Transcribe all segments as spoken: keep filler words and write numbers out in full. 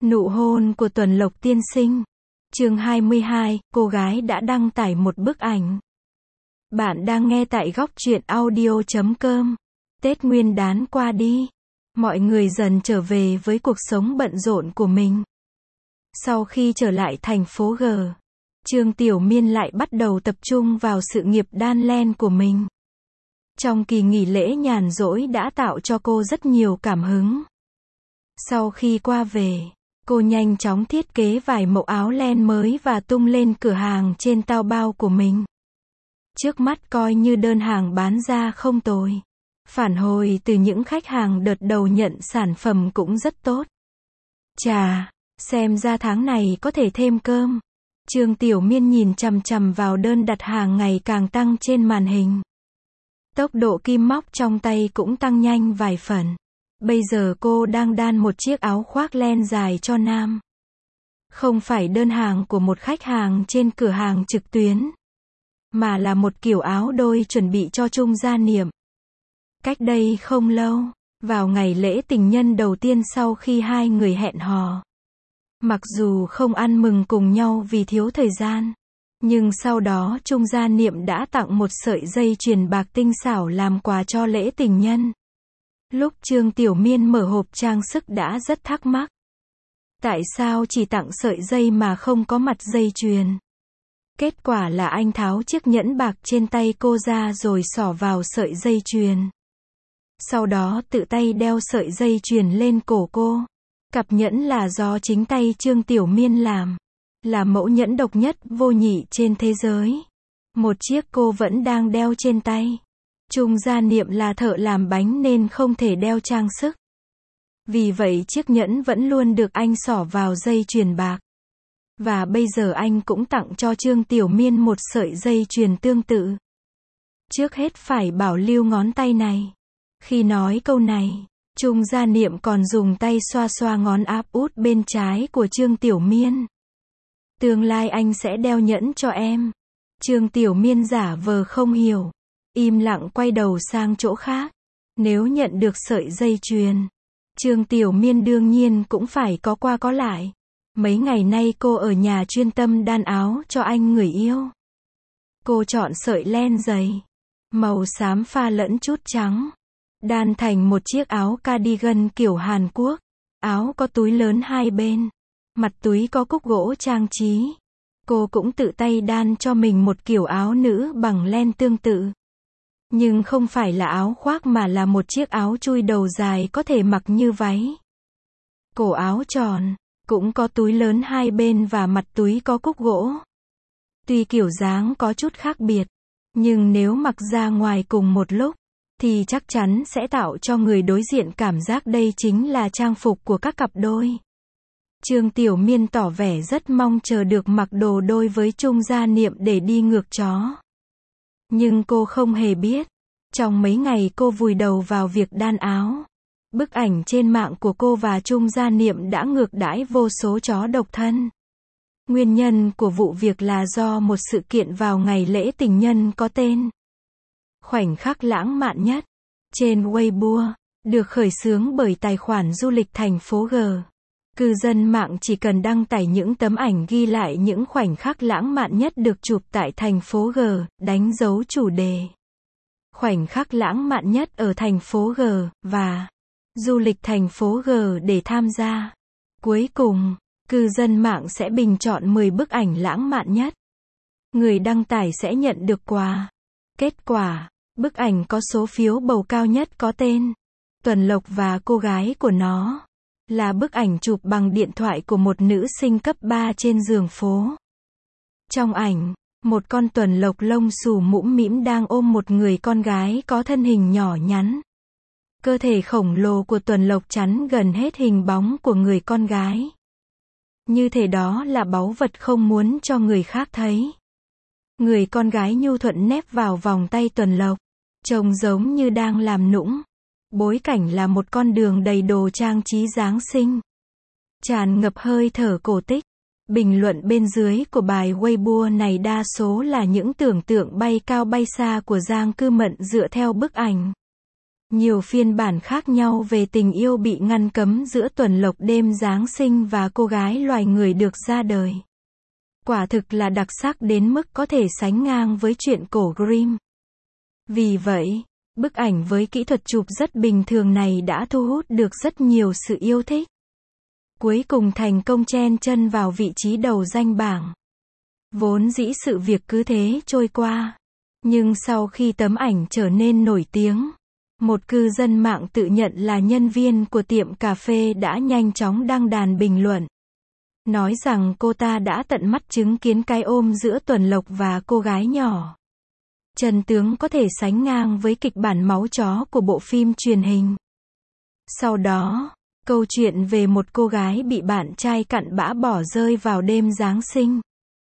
Nụ hôn của Tuần Lộc tiên sinh. Chương hai mươi hai, cô gái đã đăng tải một bức ảnh. Bạn đang nghe tại góc truyện audio chấm com. Tết Nguyên đán qua đi, mọi người dần trở về với cuộc sống bận rộn của mình. Sau khi trở lại thành phố G, Trương Tiểu Miên lại bắt đầu tập trung vào sự nghiệp đan len của mình. Trong kỳ nghỉ lễ nhàn rỗi đã tạo cho cô rất nhiều cảm hứng. Sau khi qua về, cô nhanh chóng thiết kế vài mẫu áo len mới và tung lên cửa hàng trên Taobao của mình. Trước mắt coi như đơn hàng bán ra không tồi. Phản hồi từ những khách hàng đợt đầu nhận sản phẩm cũng rất tốt. Chà, xem ra tháng này có thể thêm cơm. Trương Tiểu Miên nhìn chằm chằm vào đơn đặt hàng ngày càng tăng trên màn hình. Tốc độ kim móc trong tay cũng tăng nhanh vài phần. Bây giờ cô đang đan một chiếc áo khoác len dài cho nam. Không phải đơn hàng của một khách hàng trên cửa hàng trực tuyến, mà là một kiểu áo đôi chuẩn bị cho chung gia niệm. Cách đây không lâu, vào ngày lễ tình nhân đầu tiên sau khi hai người hẹn hò. Mặc dù không ăn mừng cùng nhau vì thiếu thời gian, nhưng sau đó chung gia niệm đã tặng một sợi dây chuyền bạc tinh xảo làm quà cho lễ tình nhân. Lúc Trương Tiểu Miên mở hộp trang sức đã rất thắc mắc. Tại sao chỉ tặng sợi dây mà không có mặt dây chuyền? Kết quả là anh tháo chiếc nhẫn bạc trên tay cô ra rồi xỏ vào sợi dây chuyền. Sau đó tự tay đeo sợi dây chuyền lên cổ cô. Cặp nhẫn là do chính tay Trương Tiểu Miên làm. Là mẫu nhẫn độc nhất vô nhị trên thế giới. Một chiếc cô vẫn đang đeo trên tay. Chung gia niệm là thợ làm bánh nên không thể đeo trang sức. Vì vậy chiếc nhẫn vẫn luôn được anh xỏ vào dây chuyền bạc. Và bây giờ anh cũng tặng cho Trương Tiểu Miên một sợi dây chuyền tương tự. Trước hết phải bảo lưu ngón tay này. Khi nói câu này, Chung gia niệm còn dùng tay xoa xoa ngón áp út bên trái của Trương Tiểu Miên. Tương lai anh sẽ đeo nhẫn cho em. Trương Tiểu Miên giả vờ không hiểu. Im lặng quay đầu sang chỗ khác. Nếu nhận được sợi dây chuyền, Trương Tiểu Miên đương nhiên cũng phải có qua có lại. Mấy ngày nay cô ở nhà chuyên tâm đan áo cho anh người yêu. Cô chọn sợi len dày, màu xám pha lẫn chút trắng. Đan thành một chiếc áo cardigan kiểu Hàn Quốc. Áo có túi lớn hai bên. Mặt túi có cúc gỗ trang trí. Cô cũng tự tay đan cho mình một kiểu áo nữ bằng len tương tự. Nhưng không phải là áo khoác mà là một chiếc áo chui đầu dài có thể mặc như váy. Cổ áo tròn, cũng có túi lớn hai bên và mặt túi có cúc gỗ. Tuy kiểu dáng có chút khác biệt, nhưng nếu mặc ra ngoài cùng một lúc, thì chắc chắn sẽ tạo cho người đối diện cảm giác đây chính là trang phục của các cặp đôi. Trương Tiểu Miên tỏ vẻ rất mong chờ được mặc đồ đôi với Chung gia niệm để đi ngược chó. Nhưng cô không hề biết, trong mấy ngày cô vùi đầu vào việc đan áo, bức ảnh trên mạng của cô và Chung gia niệm đã ngược đãi vô số chó độc thân. Nguyên nhân của vụ việc là do một sự kiện vào ngày lễ tình nhân có tên Khoảnh khắc lãng mạn nhất trên Weibo, được khởi xướng bởi tài khoản du lịch thành phố G. Cư dân mạng chỉ cần đăng tải những tấm ảnh ghi lại những khoảnh khắc lãng mạn nhất được chụp tại thành phố G, đánh dấu chủ đề khoảnh khắc lãng mạn nhất ở thành phố G, và du lịch thành phố G để tham gia. Cuối cùng, cư dân mạng sẽ bình chọn mười bức ảnh lãng mạn nhất. Người đăng tải sẽ nhận được quà. Kết quả, bức ảnh có số phiếu bầu cao nhất có tên Tuần Lộc và cô gái của nó. Là bức ảnh chụp bằng điện thoại của một nữ sinh cấp ba trên giường phố. Trong ảnh, một con tuần lộc lông xù mũm mĩm đang ôm một người con gái có thân hình nhỏ nhắn. Cơ thể khổng lồ của tuần lộc chắn gần hết hình bóng của người con gái. Như thể đó là báu vật không muốn cho người khác thấy. Người con gái nhu thuận nép vào vòng tay tuần lộc, trông giống như đang làm nũng. Bối cảnh là một con đường đầy đồ trang trí Giáng sinh, tràn ngập hơi thở cổ tích. Bình luận bên dưới của bài Weibo này đa số là những tưởng tượng bay cao bay xa của Giang Cư Mận dựa theo bức ảnh. Nhiều phiên bản khác nhau về tình yêu bị ngăn cấm giữa tuần lộc đêm Giáng sinh và cô gái loài người được ra đời. Quả thực là đặc sắc đến mức có thể sánh ngang với truyện cổ Grimm. Vì vậy, bức ảnh với kỹ thuật chụp rất bình thường này đã thu hút được rất nhiều sự yêu thích. Cuối cùng thành công chen chân vào vị trí đầu danh bảng. Vốn dĩ sự việc cứ thế trôi qua. Nhưng sau khi tấm ảnh trở nên nổi tiếng, một cư dân mạng tự nhận là nhân viên của tiệm cà phê đã nhanh chóng đăng đàn bình luận. Nói rằng cô ta đã tận mắt chứng kiến cái ôm giữa tuần lộc và cô gái nhỏ. Chân tướng có thể sánh ngang với kịch bản máu chó của bộ phim truyền hình. Sau đó, câu chuyện về một cô gái bị bạn trai cặn bã bỏ rơi vào đêm Giáng sinh.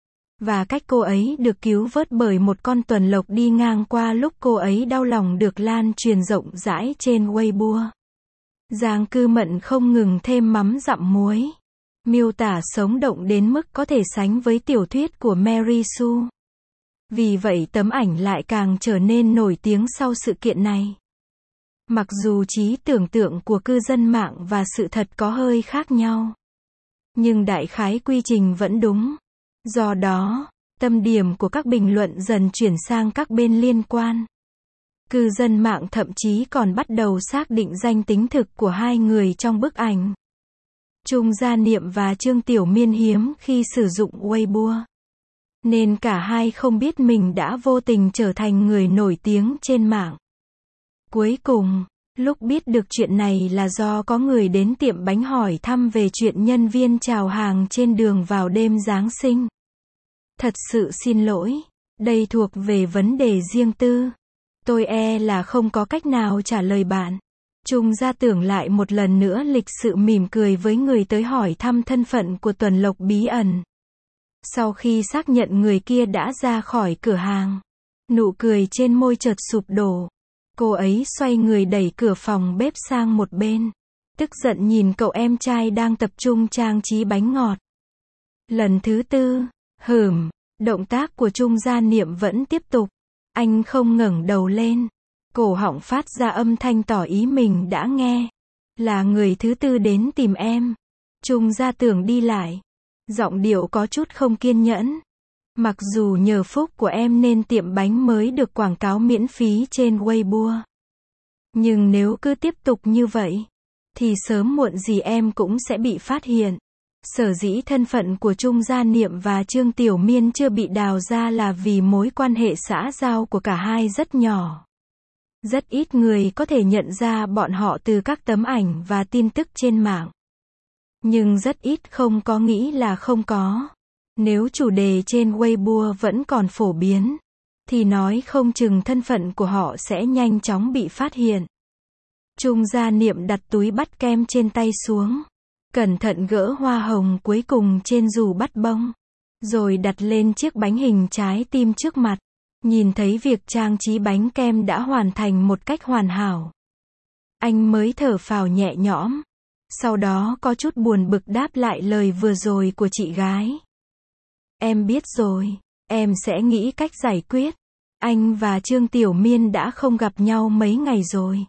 Và cách cô ấy được cứu vớt bởi một con tuần lộc đi ngang qua lúc cô ấy đau lòng được lan truyền rộng rãi trên Weibo. Giang Cư Mận không ngừng thêm mắm dặm muối. Miêu tả sống động đến mức có thể sánh với tiểu thuyết của Mary Sue. Vì vậy tấm ảnh lại càng trở nên nổi tiếng sau sự kiện này. Mặc dù trí tưởng tượng của cư dân mạng và sự thật có hơi khác nhau, nhưng đại khái quy trình vẫn đúng. Do đó, tâm điểm của các bình luận dần chuyển sang các bên liên quan. Cư dân mạng thậm chí còn bắt đầu xác định danh tính thực của hai người trong bức ảnh. Trung Gia Niệm và Trương Tiểu Miên hiếm khi sử dụng Weibo, nên cả hai không biết mình đã vô tình trở thành người nổi tiếng trên mạng. Cuối cùng, lúc biết được chuyện này là do có người đến tiệm bánh hỏi thăm về chuyện nhân viên chào hàng trên đường vào đêm Giáng sinh. Thật sự xin lỗi, đây thuộc về vấn đề riêng tư. Tôi e là không có cách nào trả lời bạn. Trung Gia tưởng lại một lần nữa lịch sự mỉm cười với người tới hỏi thăm thân phận của tuần lộc bí ẩn. Sau khi xác nhận người kia đã ra khỏi cửa hàng, nụ cười trên môi chợt sụp đổ. Cô ấy xoay người đẩy cửa phòng bếp sang một bên, tức giận nhìn cậu em trai đang tập trung trang trí bánh ngọt. Lần thứ tư, hửm, động tác của Trung Gia Niệm vẫn tiếp tục. Anh không ngẩng đầu lên, cổ họng phát ra âm thanh tỏ ý mình đã nghe. Là người thứ tư đến tìm em. Trung Gia tưởng đi lại, giọng điệu có chút không kiên nhẫn. Mặc dù nhờ phúc của em nên tiệm bánh mới được quảng cáo miễn phí trên Weibo. Nhưng nếu cứ tiếp tục như vậy, thì sớm muộn gì em cũng sẽ bị phát hiện. Sở dĩ thân phận của Trung Gia Niệm và Trương Tiểu Miên chưa bị đào ra là vì mối quan hệ xã giao của cả hai rất nhỏ. Rất ít người có thể nhận ra bọn họ từ các tấm ảnh và tin tức trên mạng. Nhưng rất ít không có nghĩ là không có. Nếu chủ đề trên Weibo vẫn còn phổ biến, thì nói không chừng thân phận của họ sẽ nhanh chóng bị phát hiện. Trung Gia Niệm đặt túi bắt kem trên tay xuống, cẩn thận gỡ hoa hồng cuối cùng trên dù bắt bông, rồi đặt lên chiếc bánh hình trái tim trước mặt. Nhìn thấy việc trang trí bánh kem đã hoàn thành một cách hoàn hảo, anh mới thở phào nhẹ nhõm. Sau đó có chút buồn bực đáp lại lời vừa rồi của chị gái. Em biết rồi, em sẽ nghĩ cách giải quyết. Anh và Trương Tiểu Miên đã không gặp nhau mấy ngày rồi.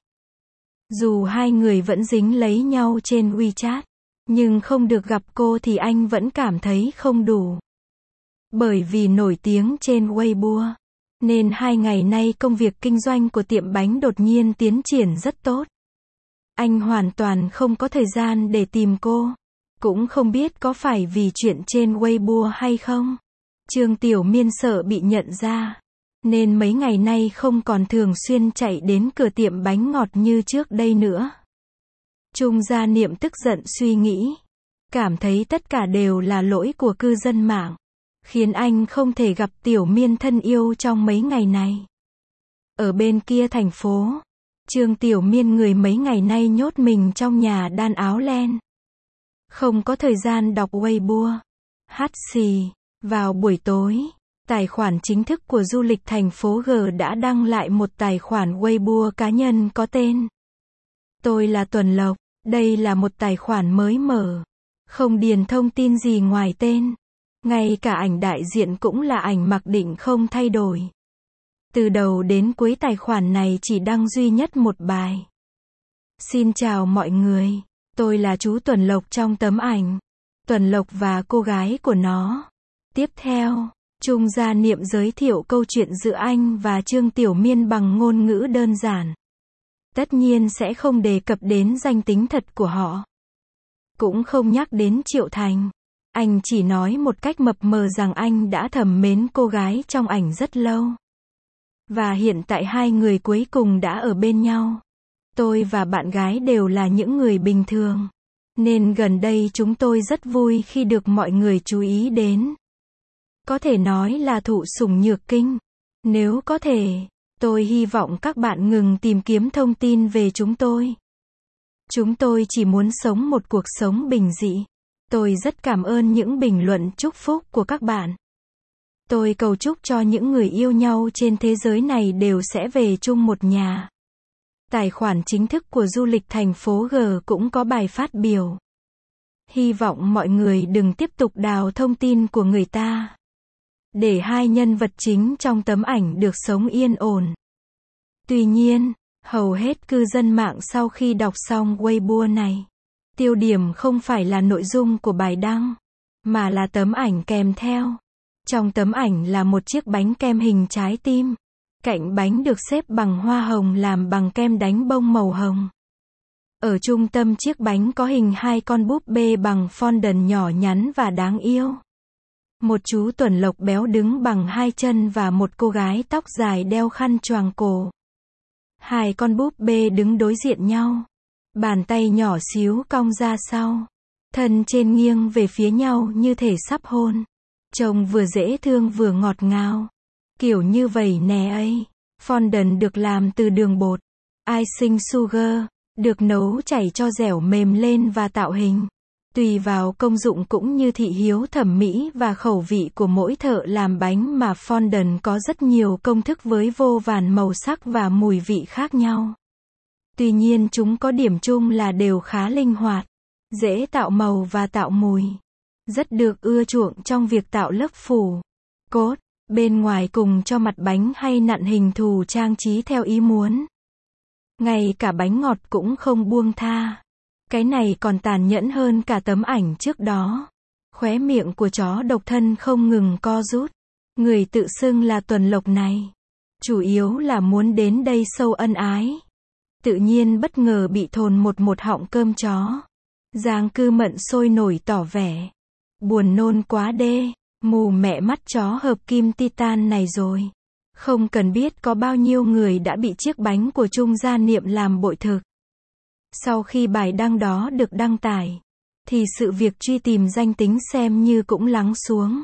Dù hai người vẫn dính lấy nhau trên WeChat, nhưng không được gặp cô thì anh vẫn cảm thấy không đủ. Bởi vì nổi tiếng trên Weibo, nên hai ngày nay công việc kinh doanh của tiệm bánh đột nhiên tiến triển rất tốt. Anh hoàn toàn không có thời gian để tìm cô. Cũng không biết có phải vì chuyện trên Weibo hay không. Trương Tiểu Miên sợ bị nhận ra, nên mấy ngày nay không còn thường xuyên chạy đến cửa tiệm bánh ngọt như trước đây nữa. Trung Gia Niệm tức giận suy nghĩ, cảm thấy tất cả đều là lỗi của cư dân mạng, khiến anh không thể gặp Tiểu Miên thân yêu trong mấy ngày này. Ở bên kia thành phố, Trương Tiểu Miên người mấy ngày nay nhốt mình trong nhà đan áo len. Không có thời gian đọc Weibo. Hát xì, vào buổi tối, tài khoản chính thức của du lịch thành phố G đã đăng lại một tài khoản Weibo cá nhân có tên Tôi là Tuần Lộc. Đây là một tài khoản mới mở, không điền thông tin gì ngoài tên. Ngay cả ảnh đại diện cũng là ảnh mặc định không thay đổi. Từ đầu đến cuối tài khoản này chỉ đăng duy nhất một bài. Xin chào mọi người. Tôi là chú Tuần Lộc trong tấm ảnh. Tuần Lộc và cô gái của nó. Tiếp theo, Trung Gia Niệm giới thiệu câu chuyện giữa anh và Trương Tiểu Miên bằng ngôn ngữ đơn giản. Tất nhiên sẽ không đề cập đến danh tính thật của họ. Cũng không nhắc đến Triệu Thành. Anh chỉ nói một cách mập mờ rằng anh đã thầm mến cô gái trong ảnh rất lâu. Và hiện tại hai người cuối cùng đã ở bên nhau. Tôi và bạn gái đều là những người bình thường. Nên gần đây chúng tôi rất vui khi được mọi người chú ý đến. Có thể nói là thụ sủng nhược kinh. Nếu có thể, tôi hy vọng các bạn ngừng tìm kiếm thông tin về chúng tôi. Chúng tôi chỉ muốn sống một cuộc sống bình dị. Tôi rất cảm ơn những bình luận chúc phúc của các bạn. Tôi cầu chúc cho những người yêu nhau trên thế giới này đều sẽ về chung một nhà. Tài khoản chính thức của du lịch thành phố G cũng có bài phát biểu. Hy vọng mọi người đừng tiếp tục đào thông tin của người ta. Để hai nhân vật chính trong tấm ảnh được sống yên ổn. Tuy nhiên, hầu hết cư dân mạng sau khi đọc xong Weibo này, tiêu điểm không phải là nội dung của bài đăng, mà là tấm ảnh kèm theo. Trong tấm ảnh là một chiếc bánh kem hình trái tim. Cạnh bánh được xếp bằng hoa hồng làm bằng kem đánh bông màu hồng. Ở trung tâm chiếc bánh có hình hai con búp bê bằng fondant nhỏ nhắn và đáng yêu. Một chú Tuần Lộc béo đứng bằng hai chân và một cô gái tóc dài đeo khăn choàng cổ. Hai con búp bê đứng đối diện nhau. Bàn tay nhỏ xíu cong ra sau. Thân trên nghiêng về phía nhau như thể sắp hôn. Trông vừa dễ thương vừa ngọt ngào. Kiểu như vậy nè ấy. Fondant được làm từ đường bột. Icing sugar, được nấu chảy cho dẻo mềm lên và tạo hình. Tùy vào công dụng cũng như thị hiếu thẩm mỹ và khẩu vị của mỗi thợ làm bánh mà fondant có rất nhiều công thức với vô vàn màu sắc và mùi vị khác nhau. Tuy nhiên chúng có điểm chung là đều khá linh hoạt, dễ tạo màu và tạo mùi. Rất được ưa chuộng trong việc tạo lớp phủ, cốt, bên ngoài cùng cho mặt bánh hay nặn hình thù trang trí theo ý muốn. Ngay cả bánh ngọt cũng không buông tha. Cái này còn tàn nhẫn hơn cả tấm ảnh trước đó. Khóe miệng của chó độc thân không ngừng co rút. Người tự xưng là Tuần Lộc này, chủ yếu là muốn đến đây sâu ân ái. Tự nhiên bất ngờ bị thồn một một họng cơm chó. Giang Cư Mận sôi nổi tỏ vẻ. Buồn nôn quá đê, mù mẹ mắt chó hợp kim titan này rồi. Không cần biết có bao nhiêu người đã bị chiếc bánh của Trung Gia Niệm làm bội thực. Sau khi bài đăng đó được đăng tải, thì sự việc truy tìm danh tính xem như cũng lắng xuống.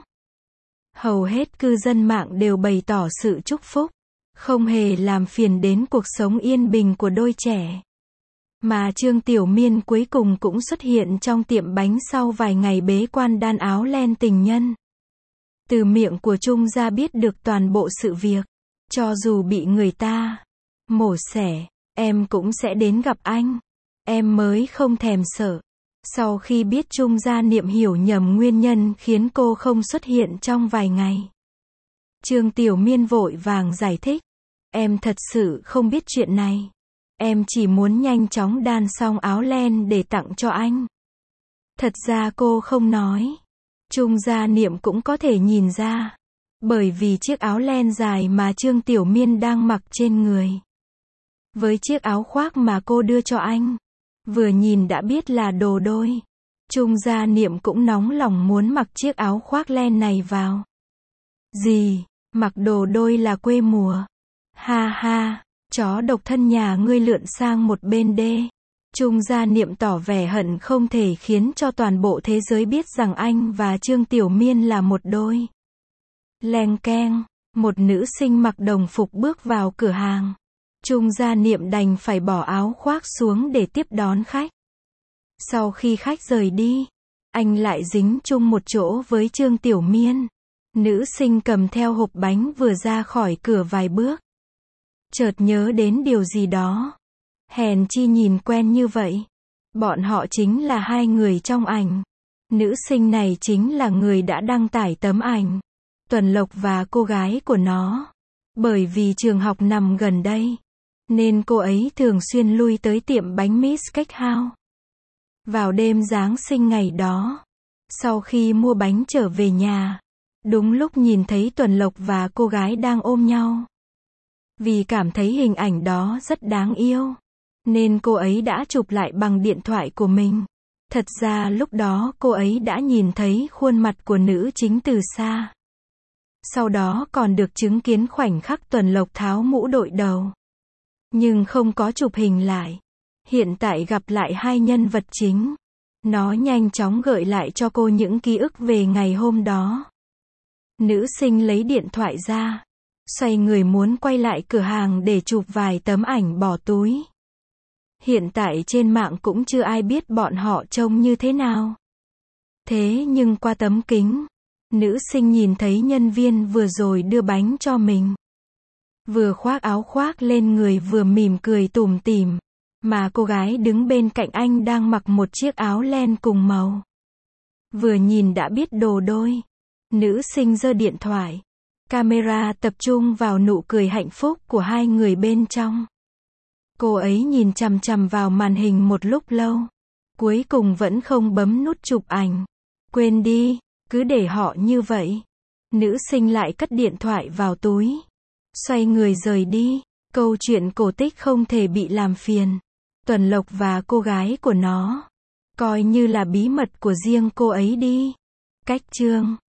Hầu hết cư dân mạng đều bày tỏ sự chúc phúc, không hề làm phiền đến cuộc sống yên bình của đôi trẻ. Mà Trương Tiểu Miên cuối cùng cũng xuất hiện trong tiệm bánh sau vài ngày bế quan đan áo len tình nhân. Từ miệng của Trung Gia biết được toàn bộ sự việc. Cho dù bị người ta mổ xẻ, em cũng sẽ đến gặp anh. Em mới không thèm sợ. Sau khi biết Trung Gia Niệm hiểu nhầm nguyên nhân khiến cô không xuất hiện trong vài ngày, Trương Tiểu Miên vội vàng giải thích. Em thật sự không biết chuyện này. Em chỉ muốn nhanh chóng đan xong áo len để tặng cho anh. Thật ra cô không nói. Trung Gia Niệm cũng có thể nhìn ra. Bởi vì chiếc áo len dài mà Trương Tiểu Miên đang mặc trên người, với chiếc áo khoác mà cô đưa cho anh, vừa nhìn đã biết là đồ đôi. Trung Gia Niệm cũng nóng lòng muốn mặc chiếc áo khoác len này vào. Gì, mặc đồ đôi là quê mùa? Ha ha, chó độc thân nhà ngươi lượn sang một bên đê. Trung Gia Niệm tỏ vẻ hận không thể khiến cho toàn bộ thế giới biết rằng anh và Trương Tiểu Miên là một đôi. Leng keng, một nữ sinh mặc đồng phục bước vào cửa hàng. Trung Gia Niệm đành phải bỏ áo khoác xuống để tiếp đón khách. Sau khi khách rời đi, anh lại dính chung một chỗ với Trương Tiểu Miên. Nữ sinh cầm theo hộp bánh vừa ra khỏi cửa vài bước, chợt nhớ đến điều gì đó. Hèn chi nhìn quen như vậy. Bọn họ chính là hai người trong ảnh. Nữ sinh này chính là người đã đăng tải tấm ảnh Tuần Lộc và cô gái của nó. Bởi vì trường học nằm gần đây, nên cô ấy thường xuyên lui tới tiệm bánh Miss Cake House. Vào đêm Giáng sinh ngày đó, sau khi mua bánh trở về nhà, đúng lúc nhìn thấy Tuần Lộc và cô gái đang ôm nhau. Vì cảm thấy hình ảnh đó rất đáng yêu, nên cô ấy đã chụp lại bằng điện thoại của mình. Thật ra lúc đó cô ấy đã nhìn thấy khuôn mặt của nữ chính từ xa. Sau đó còn được chứng kiến khoảnh khắc Tuần Lộc tháo mũ đội đầu. Nhưng không có chụp hình lại. Hiện tại gặp lại hai nhân vật chính. Nó nhanh chóng gợi lại cho cô những ký ức về ngày hôm đó. Nữ sinh lấy điện thoại ra, xoay người muốn quay lại cửa hàng để chụp vài tấm ảnh bỏ túi. Hiện tại trên mạng cũng chưa ai biết bọn họ trông như thế nào. Thế nhưng qua tấm kính, nữ sinh nhìn thấy nhân viên vừa rồi đưa bánh cho mình. Vừa khoác áo khoác lên người vừa mỉm cười tủm tỉm. Mà cô gái đứng bên cạnh anh đang mặc một chiếc áo len cùng màu. Vừa nhìn đã biết đồ đôi. Nữ sinh giơ điện thoại. Camera tập trung vào nụ cười hạnh phúc của hai người bên trong. Cô ấy nhìn chằm chằm vào màn hình một lúc lâu. Cuối cùng vẫn không bấm nút chụp ảnh. Quên đi, cứ để họ như vậy. Nữ sinh lại cất điện thoại vào túi. Xoay người rời đi. Câu chuyện cổ tích không thể bị làm phiền. Tuần Lộc và cô gái của nó. Coi như là bí mật của riêng cô ấy đi. Cách chương